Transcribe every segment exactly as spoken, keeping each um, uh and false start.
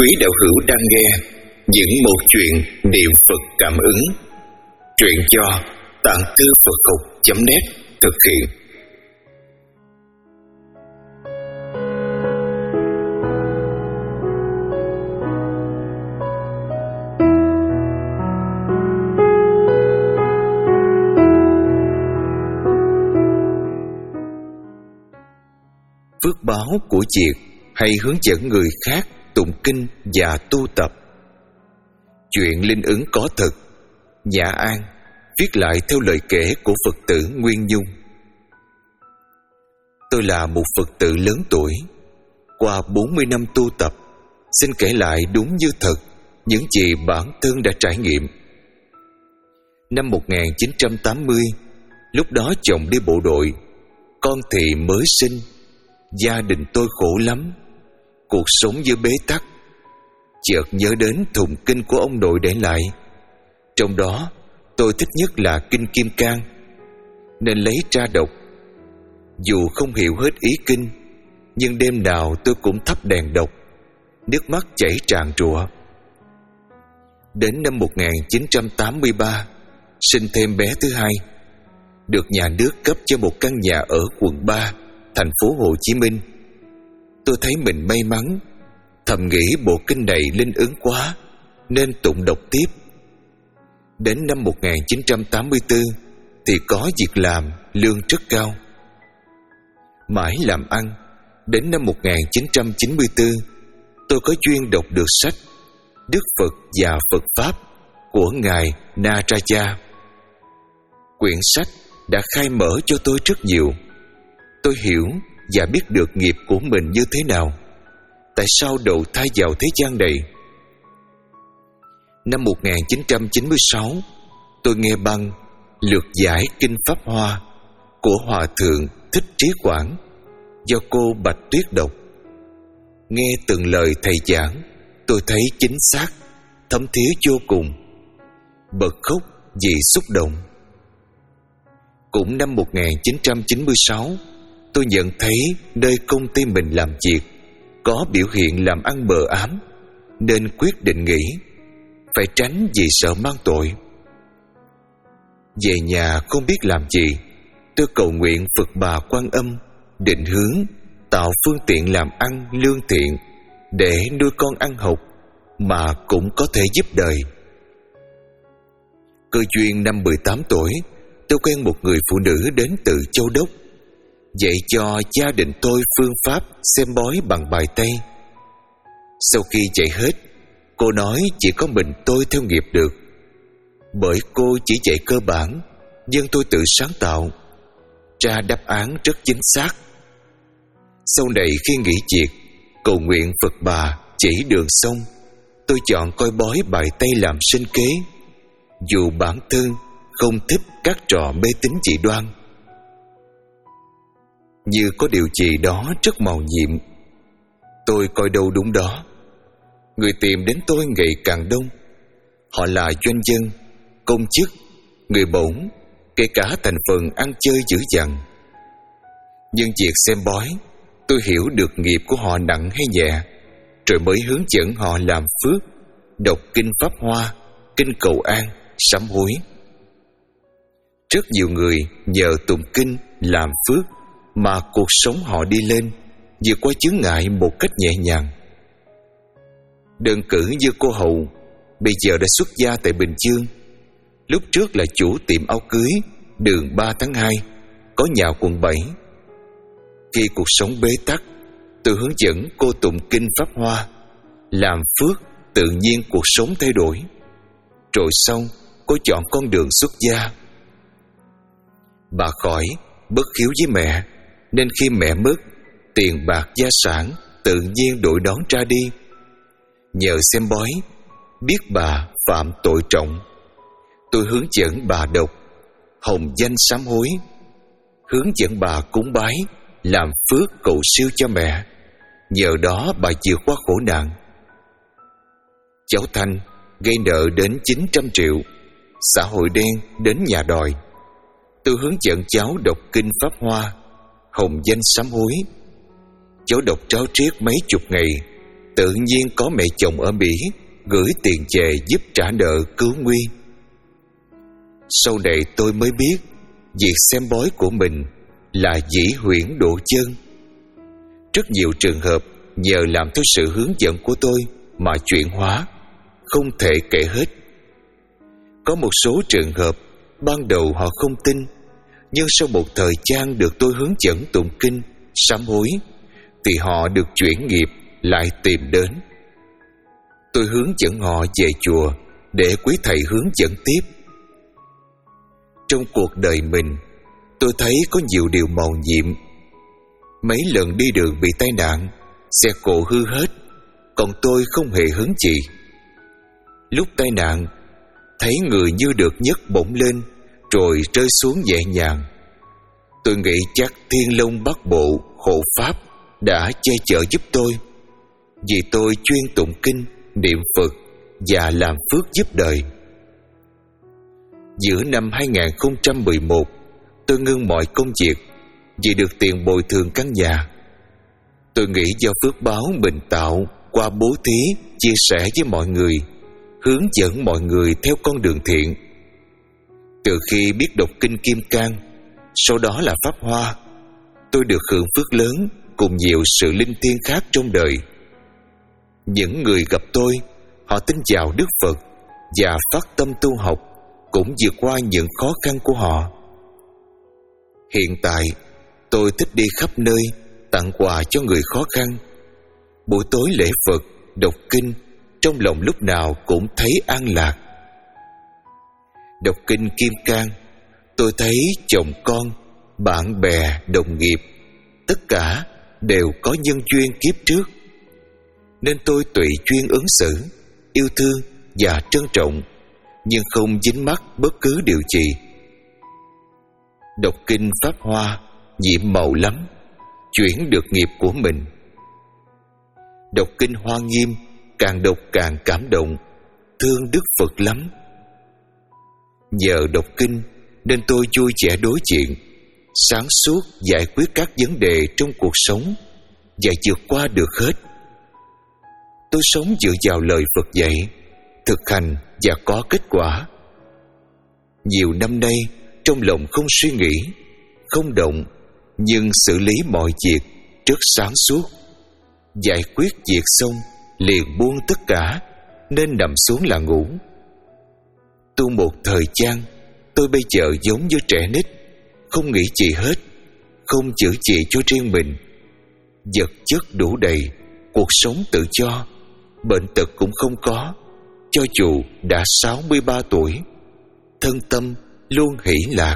quý đạo hữu đang nghe những một chuyện niệm Phật cảm ứng. Truyện do tạng thư Phật học chấm net thực hiện. Phước báo của việc hay hướng dẫn người khác tụng kinh và tu tập. Chuyện linh ứng có thật. Nhã An viết lại theo lời kể của Phật tử Nguyên Nhung. Tôi là một Phật tử lớn tuổi. Qua bốn mươi năm tu tập, xin kể lại đúng như thật những gì bản thân đã trải nghiệm. Năm một nghìn chín trăm tám mươi, lúc đó chồng đi bộ đội, con thì mới sinh. Gia đình tôi khổ lắm, cuộc sống như bế tắc. Chợt nhớ đến thùng kinh của ông nội để lại. Trong đó tôi thích nhất là kinh Kim Cang, nên lấy ra đọc. Dù không hiểu hết ý kinh, nhưng đêm nào tôi cũng thắp đèn đọc, nước mắt chảy tràn trụa. Đến năm một nghìn chín trăm tám mươi ba, sinh thêm bé thứ hai, được nhà nước cấp cho một căn nhà ở quận ba, thành phố Hồ Chí Minh. Tôi thấy mình may mắn, thầm nghĩ bộ kinh này linh ứng quá nên tụng đọc tiếp. Đến năm một nghìn chín trăm tám mươi tư thì có việc làm, lương rất cao. Mãi làm ăn, đến năm một nghìn chín trăm chín mươi tư tôi có duyên đọc được sách Đức Phật và Phật Pháp của Ngài Naraja. Quyển sách đã khai mở cho tôi rất nhiều. Tôi hiểu và biết được nghiệp của mình như thế nào, tại sao đầu thai vào thế gian này. Năm một nghìn chín trăm chín mươi sáu, tôi nghe băng lược giải Kinh Pháp Hoa của Hòa Thượng Thích Trí Quảng do cô Bạch Tuyết đọc. Nghe từng lời thầy giảng, tôi thấy chính xác, thấm thía vô cùng, bật khóc vì xúc động. Cũng năm một nghìn chín trăm chín mươi sáu, tôi nhận thấy nơi công ty mình làm việc có biểu hiện làm ăn mờ ám, nên quyết định nghỉ, phải tránh vì sợ mang tội. Về nhà không biết làm gì, tôi cầu nguyện Phật Bà Quan Âm định hướng tạo phương tiện làm ăn lương thiện để nuôi con ăn học mà cũng có thể giúp đời. Cơ duyên năm mười tám tuổi, tôi quen một người phụ nữ đến từ Châu Đốc, dạy cho gia đình tôi phương pháp xem bói bằng bài Tây. Sau khi dạy hết, cô nói chỉ có mình tôi theo nghiệp được, bởi cô chỉ dạy cơ bản, nhưng tôi tự sáng tạo ra đáp án rất chính xác. Sau này khi nghỉ việc, cầu nguyện Phật Bà chỉ đường xong, tôi chọn coi bói bài Tây làm sinh kế, dù bản thân không thích các trò mê tín dị đoan. Như có điều gì đó rất màu nhiệm. Tôi coi đâu đúng đó. Người tìm đến tôi ngày càng đông. Họ là doanh nhân, công chức, người bổn, kể cả thành phần ăn chơi dữ dằn. Nhưng việc xem bói, tôi hiểu được nghiệp của họ nặng hay nhẹ, rồi mới hướng dẫn họ làm phước, đọc kinh Pháp Hoa, kinh cầu an, sám hối. Rất nhiều người nhờ tụng kinh làm phước mà cuộc sống họ đi lên, vượt qua chướng ngại một cách nhẹ nhàng. Đơn cử như cô Hậu, bây giờ đã xuất gia tại Bình Dương. Lúc trước là chủ tiệm áo cưới đường ba tháng hai, có nhà quận bảy. Khi cuộc sống bế tắc, tôi hướng dẫn cô tụng kinh Pháp Hoa, làm phước, tự nhiên cuộc sống thay đổi. Rồi xong, cô chọn con đường xuất gia. Bà khỏi bất hiếu với mẹ, nên khi mẹ mất, tiền bạc gia sản tự nhiên đội đón ra đi. Nhờ xem bói, biết bà phạm tội trọng, tôi hướng dẫn bà đọc hồng danh sám hối, hướng dẫn bà cúng bái, làm phước cầu siêu cho mẹ. Nhờ đó bà vượt qua khổ nạn. Cháu Thanh gây nợ đến chín trăm triệu, xã hội đen đến nhà đòi. Tôi hướng dẫn cháu đọc kinh Pháp Hoa, hồng danh sám hối. Cháu đọc tráo triết mấy chục ngày, tự nhiên có mẹ chồng ở Mỹ gửi tiền về giúp trả nợ cứu Nguy. Sau này tôi mới biết việc xem bói của mình là dĩ huyễn độ chân. Rất nhiều trường hợp nhờ làm theo sự hướng dẫn của tôi mà chuyển hóa, không thể kể hết. Có một số trường hợp ban đầu họ không tin, nhưng sau một thời gian được tôi hướng dẫn tụng kinh, sám hối, thì họ được chuyển nghiệp lại tìm đến. Tôi hướng dẫn họ về chùa để quý thầy hướng dẫn tiếp. Trong cuộc đời mình, tôi thấy có nhiều điều mầu nhiệm. Mấy lần đi đường bị tai nạn, xe cộ hư hết, còn tôi không hề hứng gì. Lúc tai nạn, thấy người như được nhấc bổng lên rồi rơi xuống nhẹ nhàng. Tôi nghĩ chắc Thiên Long Bát Bộ hộ pháp đã che chở giúp tôi, vì tôi chuyên tụng kinh, niệm Phật và làm phước giúp đời. Giữa năm hai không một một, tôi ngưng mọi công việc vì được tiền bồi thường căn nhà. Tôi nghĩ do phước báo mình tạo qua bố thí, chia sẻ với mọi người, hướng dẫn mọi người theo con đường thiện. Từ khi biết đọc kinh Kim Cang, sau đó là Pháp Hoa, tôi được hưởng phước lớn cùng nhiều sự linh thiêng khác trong đời. Những người gặp tôi, họ tin vào Đức Phật và phát tâm tu học, cũng vượt qua những khó khăn của họ. Hiện tại, tôi thích đi khắp nơi tặng quà cho người khó khăn. Buổi tối lễ Phật, đọc kinh, trong lòng lúc nào cũng thấy an lạc. Đọc kinh Kim Cang, tôi thấy chồng con, bạn bè, đồng nghiệp, tất cả đều có nhân duyên kiếp trước, nên tôi tùy duyên ứng xử, yêu thương và trân trọng, nhưng không dính mắc bất cứ điều gì. Đọc kinh Pháp Hoa nhiệm màu lắm, chuyển được nghiệp của mình. Đọc kinh Hoa Nghiêm, càng đọc càng cảm động, thương Đức Phật lắm. Nhờ đọc kinh nên tôi vui vẻ đối diện, sáng suốt giải quyết các vấn đề trong cuộc sống và vượt qua được hết. Tôi sống dựa vào lời Phật dạy, thực hành và có kết quả. Nhiều năm nay, trong lòng không suy nghĩ, không động, nhưng xử lý mọi việc rất sáng suốt. Giải quyết việc xong, liền buông tất cả, nên nằm xuống là ngủ. Tu một thời gian, tôi bây giờ giống như trẻ nít, không nghĩ gì hết, không giữ gì cho riêng mình. Vật chất đủ đầy, cuộc sống tự do, bệnh tật cũng không có, cho dù đã sáu mươi ba tuổi, thân tâm luôn hỷ lạc.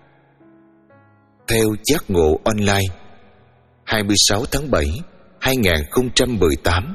Theo Giác Ngộ Online, hai mươi sáu tháng bảy, hai không một tám.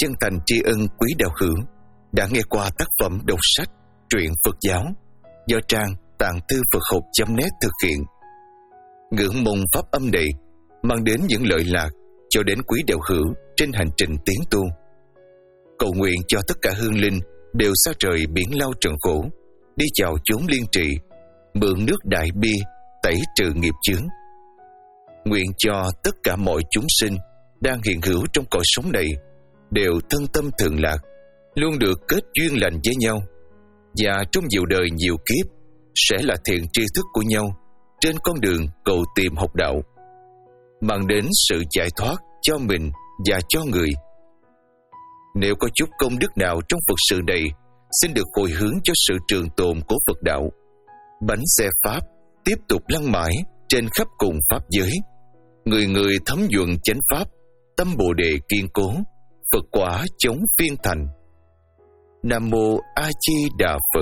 chân thành tri ân quý đạo hữu đã nghe qua tác phẩm đọc sách truyện Phật giáo do trang tạng thư Phật học chấm net thực hiện. Ngưỡng mong pháp âm này mang đến những lợi lạc cho đến quý đạo hữu trên hành trình tiến tu. Cầu nguyện cho tất cả hương linh đều xa rời biển lao trần khổ, đi vào chốn liên trì, mượn nước đại bi tẩy trừ nghiệp chướng. Nguyện cho tất cả mọi chúng sinh đang hiện hữu trong cõi sống này đều thân tâm thường lạc, luôn được kết duyên lành với nhau, và trong nhiều đời nhiều kiếp sẽ là thiện tri thức của nhau trên con đường cầu tìm học đạo, mang đến sự giải thoát cho mình và cho người. Nếu có chút công đức nào trong Phật sự này, xin được hồi hướng cho sự trường tồn của Phật đạo. Bánh xe Pháp tiếp tục lăn mãi trên khắp cùng Pháp giới. Người người thấm nhuận chánh Pháp, tâm Bồ Đề kiên cố, Phật quả chống phiên thành. Nam Mô A Di Đà Phật.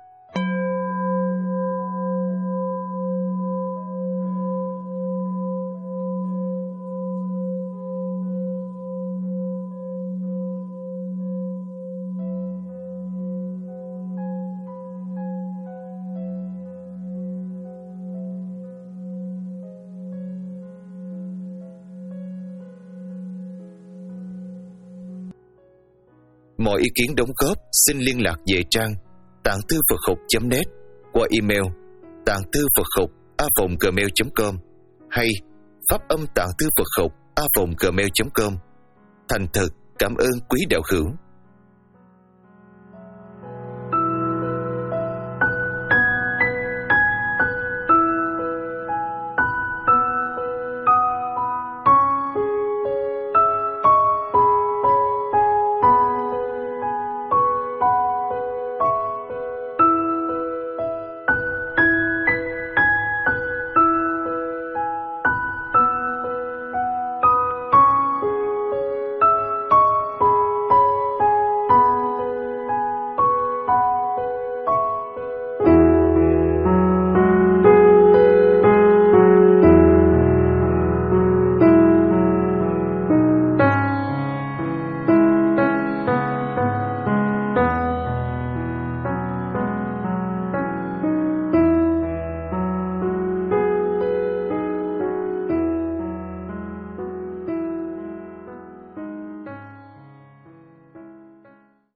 Mọi ý kiến đóng góp xin liên lạc về trang tạng thư Phật học chấm net qua email tạng thư Phật học a vòng gmail chấm com hay pháp âm tạng thư Phật học a vòng gmail chấm com. Thành thật cảm ơn quý đạo hữu.